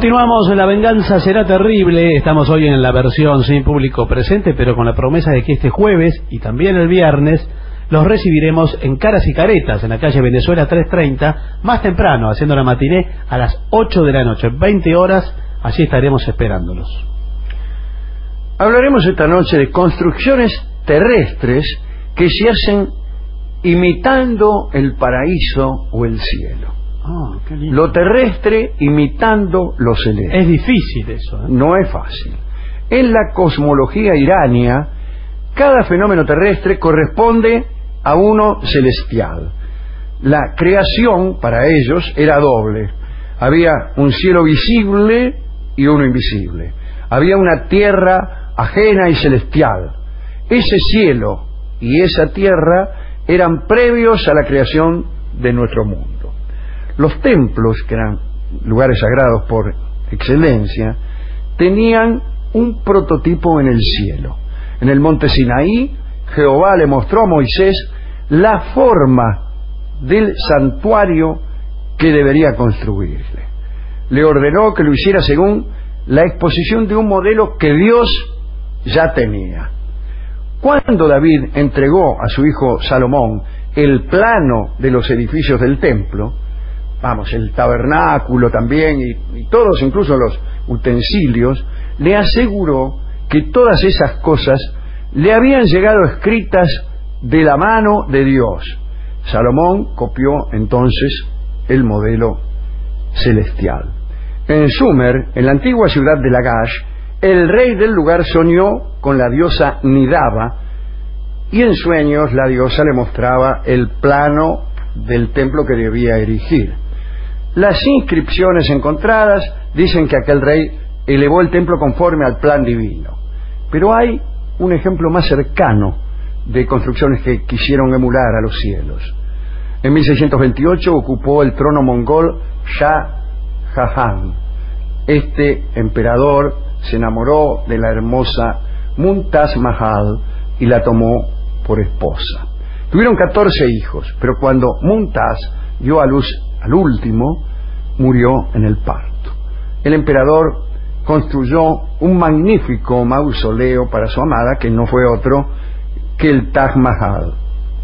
Continuamos, La venganza será terrible. Estamos hoy en la versión sin público presente, pero con la promesa de que este jueves y también el viernes los recibiremos en Caras y Caretas, en la calle Venezuela 330, más temprano, haciendo la matiné a las 8 de la noche, 20 horas, allí estaremos esperándolos. Hablaremos esta noche de construcciones terrestres que se hacen imitando el paraíso o el cielo. Oh, qué lindo. Lo terrestre imitando lo celeste. Es difícil eso, ¿eh? No es fácil. En la cosmología irania, cada fenómeno terrestre corresponde a uno celestial. La creación para ellos era doble. Había un cielo visible y uno invisible. Había una tierra ajena y celestial. Ese cielo y esa tierra eran previos a la creación de nuestro mundo. Los templos, que eran lugares sagrados por excelencia, tenían un prototipo en el cielo. En el monte Sinaí, Jehová le mostró a Moisés la forma del santuario que debería construirle. Le ordenó que lo hiciera según la exposición de un modelo que Dios ya tenía. Cuando David entregó a su hijo Salomón el plano de los edificios del templo, el tabernáculo también y todos, incluso los utensilios, le aseguró que todas esas cosas le habían llegado escritas de la mano de Dios. Salomón copió entonces el modelo celestial. En Sumer, en la antigua ciudad de Lagash, el rey del lugar soñó con la diosa Nidaba y en sueños la diosa le mostraba el plano del templo que debía erigir. Las inscripciones encontradas dicen que aquel rey elevó el templo conforme al plan divino. Pero hay un ejemplo más cercano de construcciones que quisieron emular a los cielos. En 1628 ocupó el trono mongol Shah Jahan. Este emperador se enamoró de la hermosa Mumtaz Mahal y la tomó por esposa. Tuvieron 14 hijos, pero cuando Mumtaz dio a luz al último, murió en el parto. El emperador construyó un magnífico mausoleo para su amada, que no fue otro que el Taj Mahal.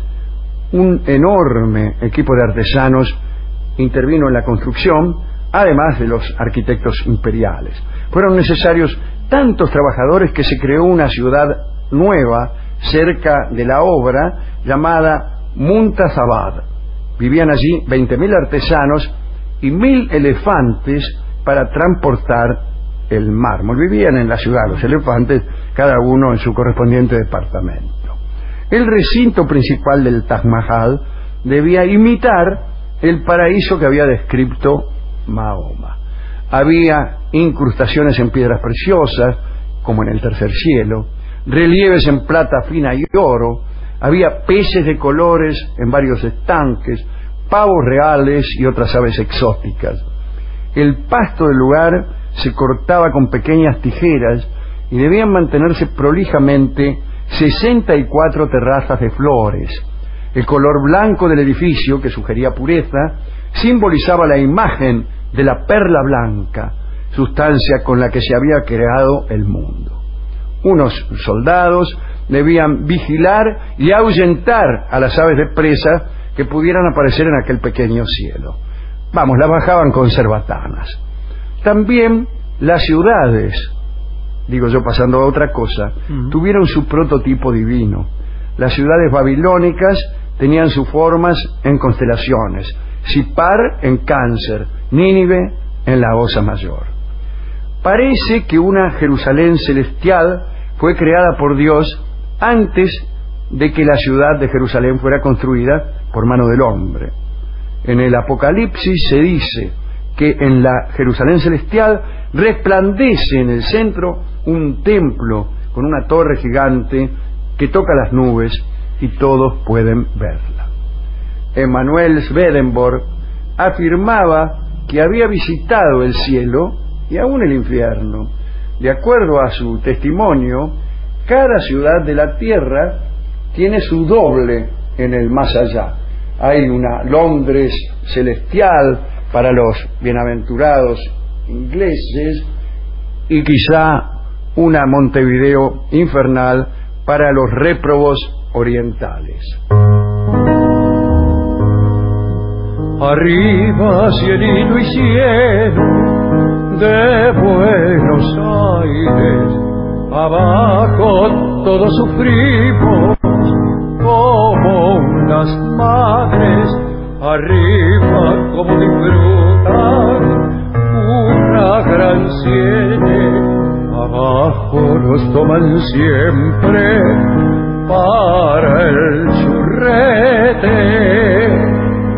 Un enorme equipo de artesanos intervino en la construcción, además de los arquitectos imperiales. Fueron necesarios tantos trabajadores que se creó una ciudad nueva cerca de la obra llamada Muntazabad. Vivían allí 20.000 artesanos y 1.000 elefantes para transportar el mármol. Vivían en la ciudad los elefantes, cada uno en su correspondiente departamento. El recinto principal del Taj Mahal debía imitar el paraíso que había descrito Mahoma. Había incrustaciones en piedras preciosas, como en el tercer cielo, relieves en plata fina y oro, había peces de colores en varios estanques, pavos reales y otras aves exóticas. El pasto del lugar se cortaba con pequeñas tijeras y debían mantenerse prolijamente 64 terrazas de flores. El color blanco del edificio, que sugería pureza, simbolizaba la imagen de la perla blanca, sustancia con la que se había creado el mundo. Unos soldados debían vigilar y ahuyentar a las aves de presa que pudieran aparecer en aquel pequeño cielo. Las bajaban con cerbatanas. También las ciudades, pasando a otra cosa, tuvieron su prototipo divino. Las ciudades babilónicas tenían sus formas en constelaciones: Sipar en Cáncer, Nínive en la Osa Mayor. Parece que una Jerusalén celestial fue creada por Dios antes de que la ciudad de Jerusalén fuera construida por mano del hombre. En el Apocalipsis se dice que en la Jerusalén celestial resplandece en el centro un templo con una torre gigante que toca las nubes y todos pueden verla. Emanuel Swedenborg afirmaba que había visitado el cielo y aún el infierno. De acuerdo a su testimonio, cada ciudad de la tierra tiene su doble en el más allá. Hay una Londres celestial para los bienaventurados ingleses y quizá una Montevideo infernal para los réprobos orientales. Arriba, cielito y cielo de Buenos Aires, abajo todos sufrimos como unas madres, arriba como disfrutan una gran siete, abajo nos toman siempre para el churrete.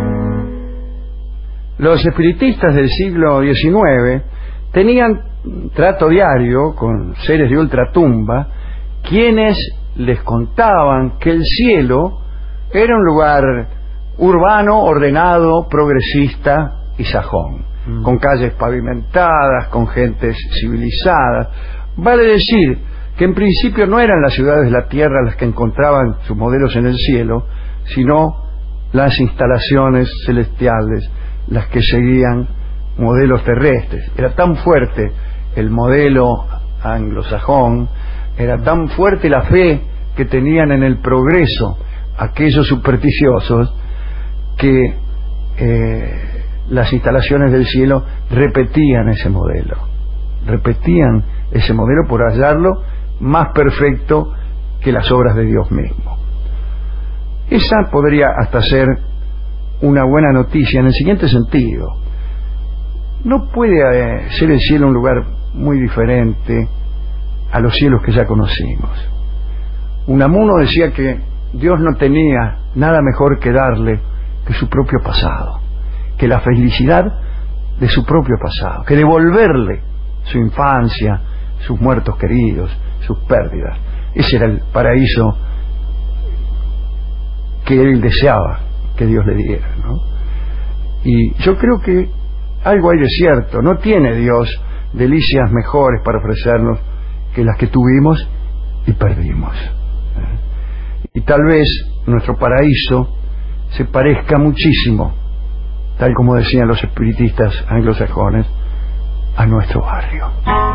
Los espiritistas del siglo XIX tenían trato diario con seres de ultratumba, quienes les contaban que el cielo era un lugar urbano, ordenado, progresista y sajón, con calles pavimentadas, con gentes civilizadas. Vale decir que en principio no eran las ciudades de la tierra las que encontraban sus modelos en el cielo, sino las instalaciones celestiales las que seguían modelos terrestres. Era tan fuerte el modelo anglosajón, era tan fuerte la fe que tenían en el progreso aquellos supersticiosos, que las instalaciones del cielo repetían ese modelo por hallarlo más perfecto que las obras de Dios mismo. Esa podría hasta ser una buena noticia en el siguiente sentido: no puede ser el cielo un lugar muy diferente a los cielos que ya conocimos. Unamuno decía que Dios no tenía nada mejor que darle que su propio pasado, que la felicidad de su propio pasado, que devolverle su infancia, sus muertos queridos, sus pérdidas. Ese era el paraíso que él deseaba que Dios le diera, ¿no? Y yo creo que algo hay de cierto. No tiene Dios delicias mejores para ofrecernos que las que tuvimos y perdimos. Y tal vez nuestro paraíso se parezca muchísimo, tal como decían los espiritistas anglosajones, a nuestro barrio.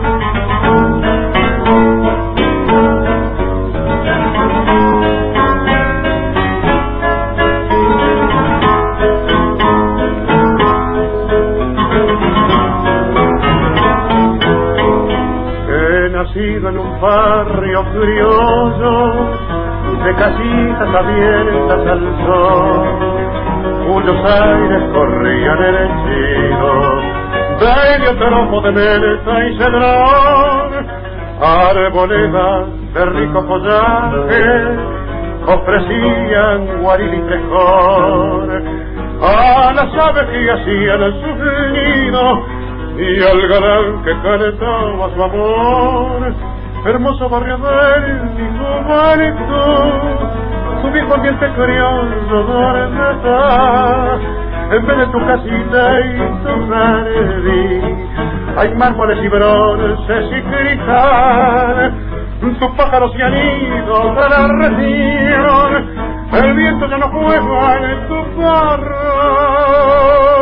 He nacido en un barrio criollo de casitas abiertas al sol, cuyos aires corrían henchidos de heliotropo de menta y cedrón, arboledas de rico follaje ofrecían guaril y frescor a las aves que hacían sus nidos y al galán que cantaba su amor. Hermoso barrio del juventud, su viejo ambiente criollo donde está, en vez de tu casita y tu jardín hay mármoles y bronces y cristal, tus pájaros y anillos de la región, el viento ya no juega en tu barro.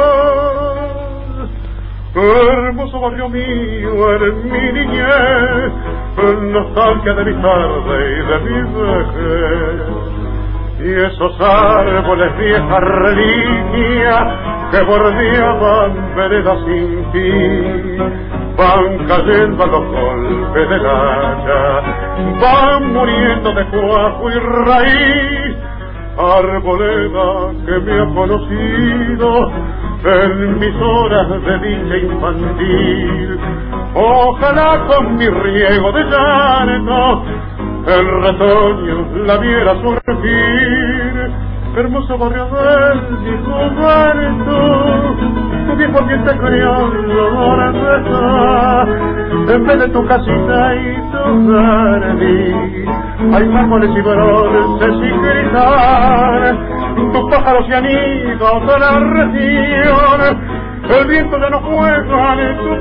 Hermoso barrio mío, eres mi niñez, nostalgia de mi tarde y de mi vejez. Y esos árboles viejas reliquias que bordeaban veredas sin fin, van cayendo a los golpes del hacha, van muriendo de cuajo y raíz. Arboleda que me ha conocido en mis horas de dicha infantil, ojalá con mi riego de llanto el retoño la viera surgir. Hermoso barrio del juventud, tu viejo ambiente criollo donde está, en vez de tu casita y tu jardín hay mármoles y bronces y cristal, tus pájaros y anillos de la región, el viento ya no juega en tu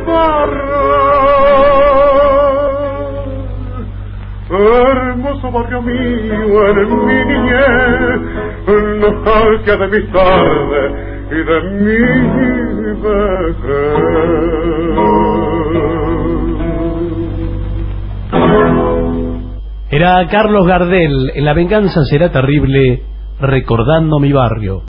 barro. Hermoso barrio mío, eres mi niñez, nostalgia de mis tardes y de mi vejez. Ya Carlos Gardel, en La venganza será terrible, recordando mi barrio.